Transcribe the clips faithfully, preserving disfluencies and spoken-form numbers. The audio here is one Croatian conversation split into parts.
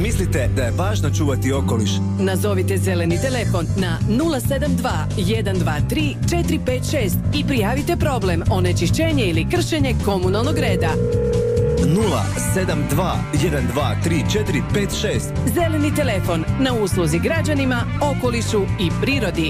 mislite da je važno čuvati okoliš? Nazovite zeleni telefon na nula sedam dva jedan dva tri četiri pet šest i prijavite problem onečišćenje ili kršenje komunalnog reda. nula sedam dva jedan dva tri četiri pet šest. Zeleni telefon na usluzi građanima, okolišu i prirodi.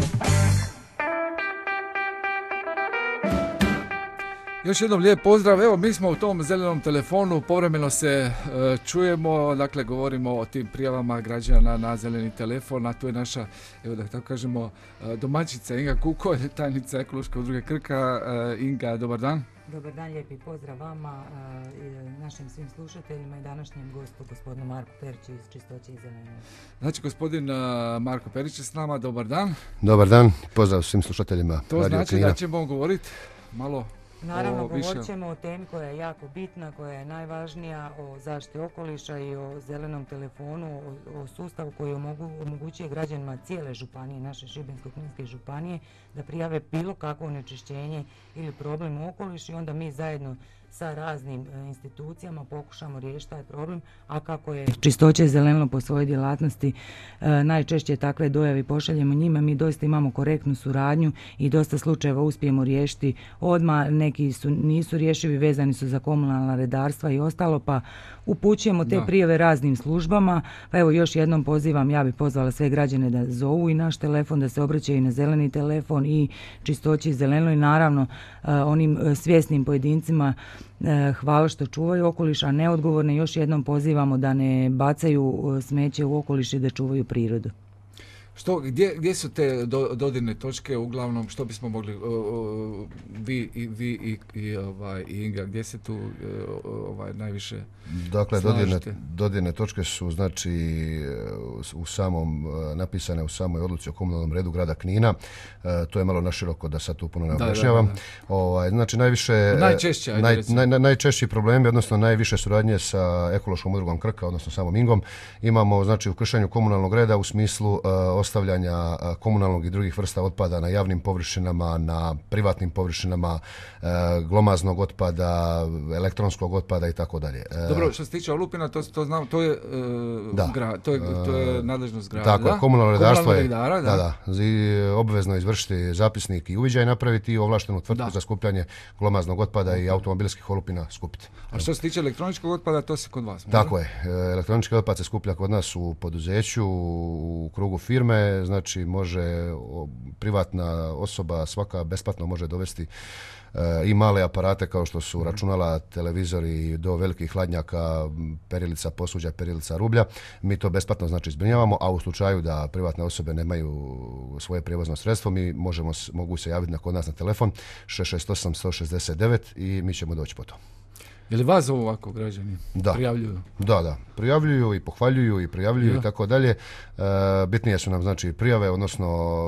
Još jednom lijep pozdrav, evo mi smo u tom zelenom telefonu, povremeno se uh, čujemo, dakle govorimo o tim prijavama građana na zeleni telefon, a tu je naša, evo da tako kažemo, uh, domaćica Inga Kukolj, tajnica ekološke udruge Krka. Uh, Inga, dobar dan. Dobar dan, lijepi pozdrav vama i našim svim slušateljima i današnjem gostu, gospodinu Marku Periću iz Čistoće i zelenila. Znači, gospodin uh, Marko Perić je s nama, dobar dan. Dobar dan, pozdrav svim slušateljima. To Radio znači Knina. Da ćemo govoriti malo. Naravno, govorit ćemo o temi koja je jako bitna, koja je najvažnija, o zaštiti okoliša i o zelenom telefonu, o, o sustavu koji omogu, omogućuje građanima cijele županije, naše Šibensko-kninske županije, da prijave bilo kakvo onečišćenje ili problem u okolišu i onda mi zajedno sa raznim e, institucijama pokušamo riješiti taj problem, a kako je Čistoće i zelenilo po svojoj djelatnosti e, najčešće takve dojave pošaljemo njima, mi doista imamo korektnu suradnju i dosta slučajeva uspijemo riješiti odmah, neki su, nisu rješivi, vezani su za komunalna redarstva i ostalo, pa upućujemo te da. prijave raznim službama, pa evo još jednom pozivam, ja bih pozvala sve građane da zovu i naš telefon, da se obraćaju i na zeleni telefon i Čistoći i zelenilo i naravno e, onim e, svjesnim pojedincima hvala što čuvaju okoliš, a neodgovorne još jednom pozivamo da ne bacaju smeće u okoliš i da čuvaju prirodu. Što, gdje, gdje su te do, dodirne točke uglavnom, što bismo mogli, o, o, vi, i, vi i, i, ovaj, i Inga, gdje se tu ovaj, najviše Dakle, slažete? dodirne, dodirne točke su znači u samom, napisane u samoj odluci o komunalnom redu grada Knina. E, to je malo naširoko da sad tu puno ne objašnjavam. Da, da, da. Ovaj, znači najviše, najčešće, ajde, naj, naj, naj, najčešći problemi, odnosno najviše suradnje sa ekološkom udrugom Krka, odnosno samom Ingom, imamo znači u kršenju komunalnog reda u smislu uh, ostavljanja komunalnog i drugih vrsta otpada na javnim površinama, na privatnim površinama, e, glomaznog otpada, elektronskog otpada i tako dalje. Dobro, što se tiče olupina, to, to znam, to je, e, gra, to je, to je nadležnost grada. Tako, da? komunalno redarstvo je redara, da. Da, da, obvezno izvršiti zapisnik i uviđaj napraviti i ovlaštenu tvrtku da. za skupljanje glomaznog otpada i automobilskih olupina skupiti. A što se tiče elektroničkog otpada, to se kod vas? Tako je, elektronički otpad se skuplja kod nas u poduzeću, u krugu firme, znači može privatna osoba svaka besplatno može dovesti e, i male aparate kao što su računala, televizori do velikih hladnjaka, perilica posuđa, perilica rublja. Mi to besplatno znači zbrinjavamo, a u slučaju da privatne osobe nemaju svoje prijevozno sredstvo, mi možemo, mogu se javiti na kod nas na telefon šest šest osam sto šezdeset devet i mi ćemo doći po to. Je li vas ovo ovako građani da. prijavljuju? Da, da. Prijavljuju i pohvaljuju i prijavljuju ja. i tako dalje. E, bitnije su nam znači prijave, odnosno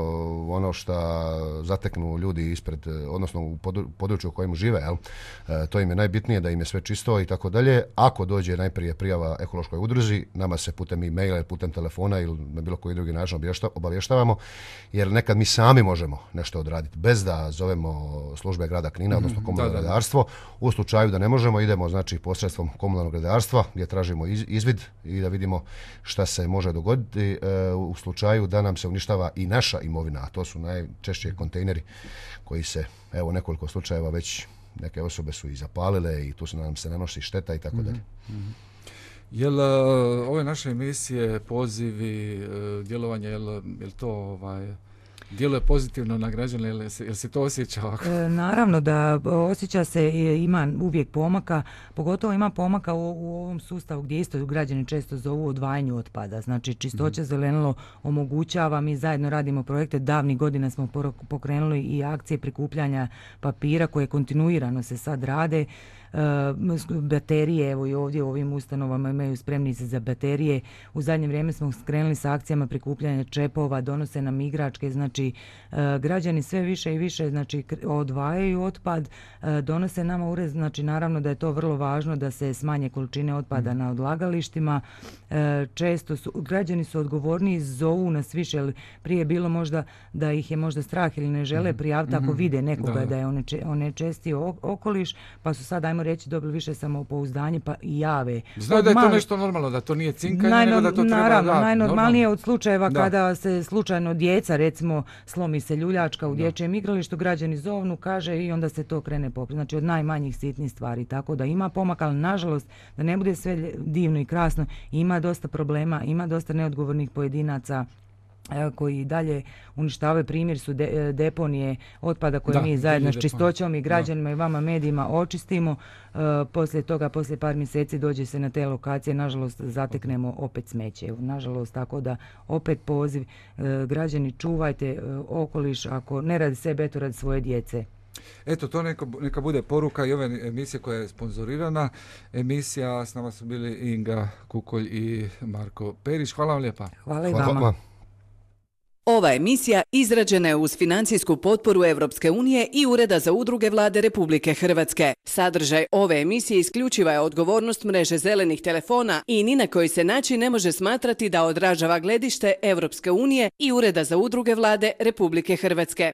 ono što zateknu ljudi ispred, odnosno u području u kojem žive, jel? E, to im je najbitnije, da im je sve čisto i tako dalje. Ako dođe najprije prijava ekološkoj udruzi, nama se putem e-maila, putem telefona ili na bilo koji drugi način obavještavamo, jer nekad mi sami možemo nešto odraditi bez da zovemo službe grada Knina, odnosno komunalno redarstvo. U slučaju da ne možemo, idemo znači posredstvom komunalnog redarstva gdje tražimo iz, izvid i da vidimo šta se može dogoditi e, u slučaju da nam se uništava i naša imovina, a to su najčešće kontejneri koji se, evo nekoliko slučajeva već neke osobe su i zapalile i tu se nam se nanosi šteta i tako dalje. Mm-hmm. Jel uh, ove naše emisije, pozivi, uh, djelovanje, jel, jel to ovaj djeluje pozitivno na građane, jel se, jel se to osjeća ovako? E, naravno da osjeća se, ima uvijek pomaka, pogotovo ima pomaka u, u ovom sustavu gdje isto građani često zovu odvajanju otpada. Znači Čistoća mm. zelenilo omogućava, mi zajedno radimo projekte, davnih godina smo pokrenuli i akcije prikupljanja papira koje kontinuirano se sad rade. Uh, baterije, evo i ovdje u ovim ustanovama imaju spremnice za baterije. U zadnje vrijeme smo skrenuli sa akcijama prikupljanja čepova, donose nam igračke, znači uh, građani sve više i više znači odvajaju otpad, uh, donose nama ured, znači naravno da je to vrlo važno da se smanje količine otpada mm. na odlagalištima. Uh, često su, građani su odgovorniji, zovu nas više, ali prije je bilo možda da ih je možda strah ili ne žele prijaviti mm-hmm. ako vide nekoga da, da je onečestio okoliš, pa su sad ajmo ajmo reći, dobili više samopouzdanje pa i jave. Znaju da je to nešto normalno, da to nije cinkanje, Najno, nego da to treba naravno, da, najnormalnije normalno. od slučajeva Da. kada se slučajno djeca, recimo, slomi se ljuljačka u dječjem igralištu, građani zovnu, kaže i onda se to krene popraviti. Znači od najmanjih sitnih stvari, tako da ima pomaka, ali nažalost da ne bude sve divno i krasno, ima dosta problema, ima dosta neodgovornih pojedinaca koji dalje uništavaju. Primjer su de, deponije otpada koje Da, mi zajedno s deponije. čistoćom i građanima Da. i vama medijima očistimo. E, poslije toga, poslije par mjeseci dođe se na te lokacije, nažalost zateknemo opet smeće. Evo, nažalost, tako da opet poziv, e, građani čuvajte e, okoliš, ako ne radi sebe, eto radi svoje djece. Eto, to neka, neka bude poruka i ove emisije koja je sponzorirana. Emisija, s nama su bili Inga Kukolj i Marko Perić. Hvala vam lijepa. Hvala i Hvala vama. vama. Ova emisija izrađena je uz financijsku potporu Europske unije i Ureda za udruge Vlade Republike Hrvatske. Sadržaj ove emisije isključiva je odgovornost mreže zelenih telefona i ni na koji se način ne može smatrati da odražava gledište Europske unije i Ureda za udruge Vlade Republike Hrvatske.